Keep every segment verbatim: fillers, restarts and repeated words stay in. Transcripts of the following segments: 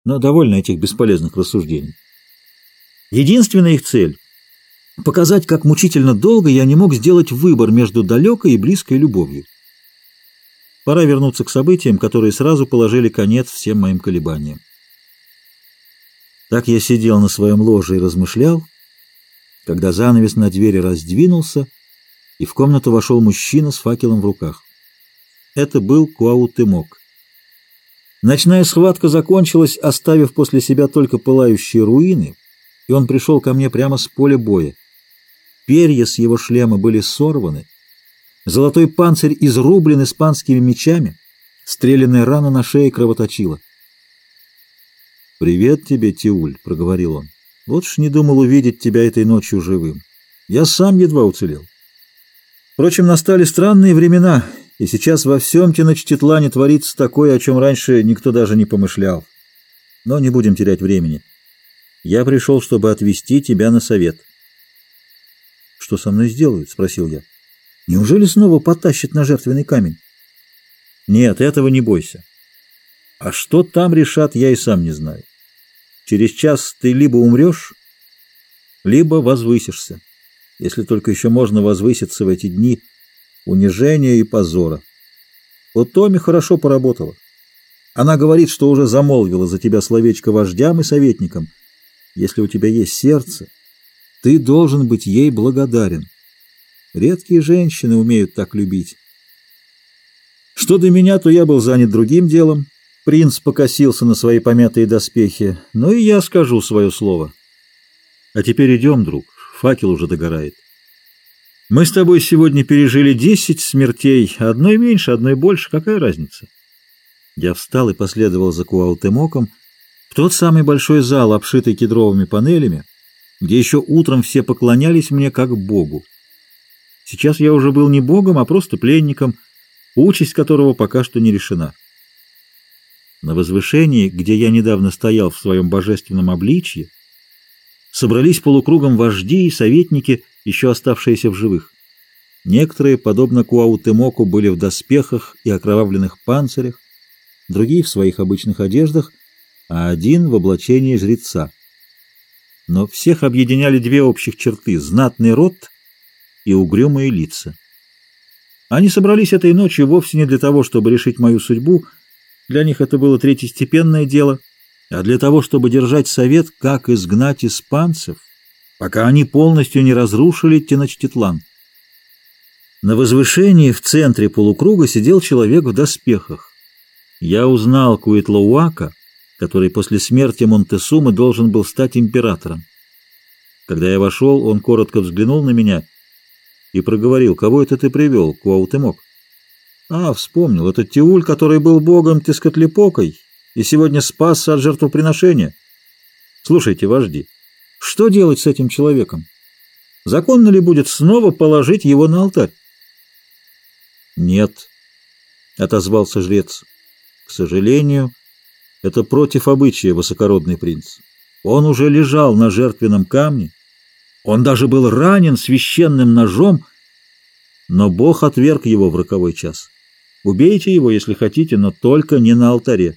но довольно этих бесполезных рассуждений. Единственная их цель — показать, как мучительно долго я не мог сделать выбор между далекой и близкой любовью. Пора вернуться к событиям, которые сразу положили конец всем моим колебаниям. Так я сидел на своем ложе и размышлял, когда занавес на двери раздвинулся, и в комнату вошел мужчина с факелом в руках. Это был Куаутемок. Ночная схватка закончилась, оставив после себя только пылающие руины, и он пришел ко мне прямо с поля боя. Перья с его шлема были сорваны, золотой панцирь изрублен испанскими мечами, стрелянная рана на шее кровоточила. «Привет тебе, Тиуль», — проговорил он. «Вот ж не думал увидеть тебя этой ночью живым. Я сам едва уцелел. Впрочем, настали странные времена, и сейчас во всем Теночтитлане творится такое, о чем раньше никто даже не помышлял. Но не будем терять времени. Я пришел, чтобы отвезти тебя на совет». «Что со мной сделают?» — спросил я. «Неужели снова потащат на жертвенный камень?» «Нет, этого не бойся. А что там решат, я и сам не знаю. Через час ты либо умрешь, либо возвысишься, если только еще можно возвыситься в эти дни унижения и позора. Вот Томи хорошо поработала. Она говорит, что уже замолвила за тебя словечко вождям и советникам. Если у тебя есть сердце, ты должен быть ей благодарен. Редкие женщины умеют так любить. Что до меня, то я был занят другим делом. Принц покосился на свои помятые доспехи, но и я скажу свое слово. А теперь идем, друг, факел уже догорает. Мы с тобой сегодня пережили десять смертей, одной меньше, одной больше, какая разница? Я встал и последовал за Куаутемоком в тот самый большой зал, обшитый кедровыми панелями, где еще утром все поклонялись мне как богу. Сейчас я уже был не богом, а просто пленником, участь которого пока что не решена. На возвышении, где я недавно стоял в своем божественном обличье, собрались полукругом вожди и советники, еще оставшиеся в живых. Некоторые, подобно Куаутемоку, были в доспехах и окровавленных панцирях, другие в своих обычных одеждах, а один в облачении жреца. Но всех объединяли две общих черты — знатный род и угрюмые лица. Они собрались этой ночью вовсе не для того, чтобы решить мою судьбу. Для них это было третьестепенное дело, а для того, чтобы держать совет, как изгнать испанцев, пока они полностью не разрушили Теночтитлан. На возвышении в центре полукруга сидел человек в доспехах. Я узнал Куитлауака, который после смерти Монтесумы должен был стать императором. Когда я вошел, он коротко взглянул на меня и проговорил: «Кого это ты привел, Куаутемок?» «А, вспомнил, это Тиуль, который был богом Тескотлепокой и сегодня спасся от жертвоприношения. Слушайте, вожди, что делать с этим человеком? Законно ли будет снова положить его на алтарь?» «Нет», — отозвался жрец. «К сожалению, это против обычая, высокородный принц. Он уже лежал на жертвенном камне, он даже был ранен священным ножом, но Бог отверг его в роковой час. Убейте его, если хотите, но только не на алтаре».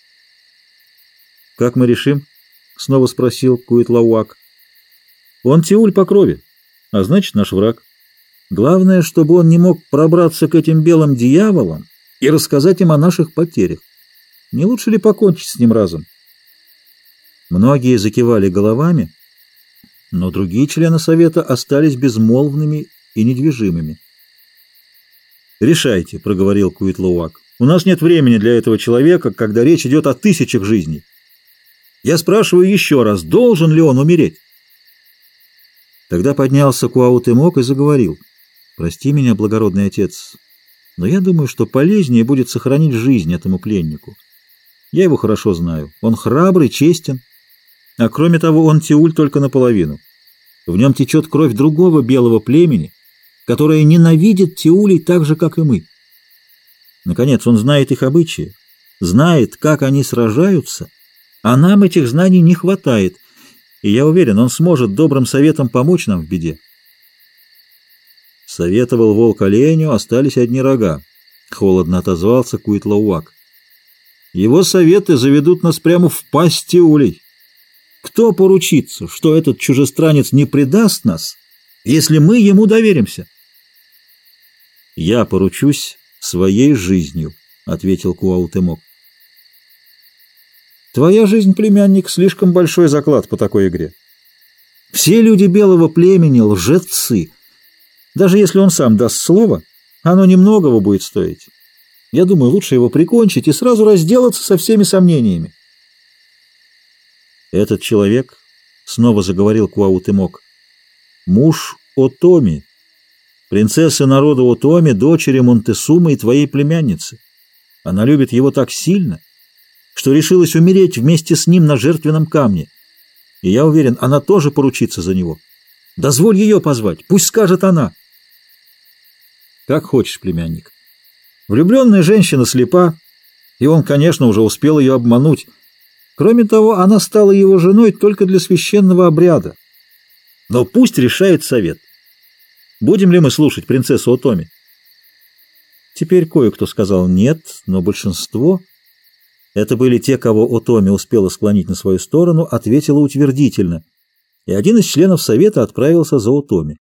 «Как мы решим?» — снова спросил Куитлауак. «Он Тиуль по крови, а значит, наш враг. Главное, чтобы он не мог пробраться к этим белым дьяволам и рассказать им о наших потерях. Не лучше ли покончить с ним разом?» Многие закивали головами, но другие члены совета остались безмолвными и недвижимыми. «Решайте», — проговорил Куитлауак. «У нас нет времени для этого человека, когда речь идет о тысячах жизней. Я спрашиваю еще раз, должен ли он умереть?» Тогда поднялся Куаутемок и заговорил: «Прости меня, благородный отец, но я думаю, что полезнее будет сохранить жизнь этому пленнику. Я его хорошо знаю. Он храбрый, честен, а кроме того, он Тиуль только наполовину. В нем течет кровь другого белого племени, которое ненавидит Тиулей так же, как и мы. Наконец, он знает их обычаи, знает, как они сражаются, а нам этих знаний не хватает, и я уверен, он сможет добрым советом помочь нам в беде». Советовал волк оленю, остались одни рога. Холодно отозвался Куитлауак. Его советы заведут нас прямо в пасть Тиулей. Кто поручится, что этот чужестранец не предаст нас, если мы ему доверимся? «Я поручусь своей жизнью», — ответил Куаутемок. «Твоя жизнь, племянник, слишком большой заклад по такой игре. Все люди белого племени — лжецы. Даже если он сам даст слово, оно немногого будет стоить. Я думаю, лучше его прикончить и сразу разделаться со всеми сомнениями». «Этот человек, — снова заговорил Куаутемок, — муж Отоми, принцессы народа Отоми, дочери Монтесумы и твоей племянницы. Она любит его так сильно, что решилась умереть вместе с ним на жертвенном камне. И я уверен, она тоже поручится за него. Дозволь ее позвать, пусть скажет она». «Как хочешь, племянник. Влюбленная женщина слепа, и он, конечно, уже успел ее обмануть. Кроме того, она стала его женой только для священного обряда. Но пусть решает совет. Будем ли мы слушать принцессу Отоми?» Теперь кое-кто сказал «нет», но большинство, это были те, кого Отоми успела склонить на свою сторону, ответило утвердительно, и один из членов совета отправился за Отоми.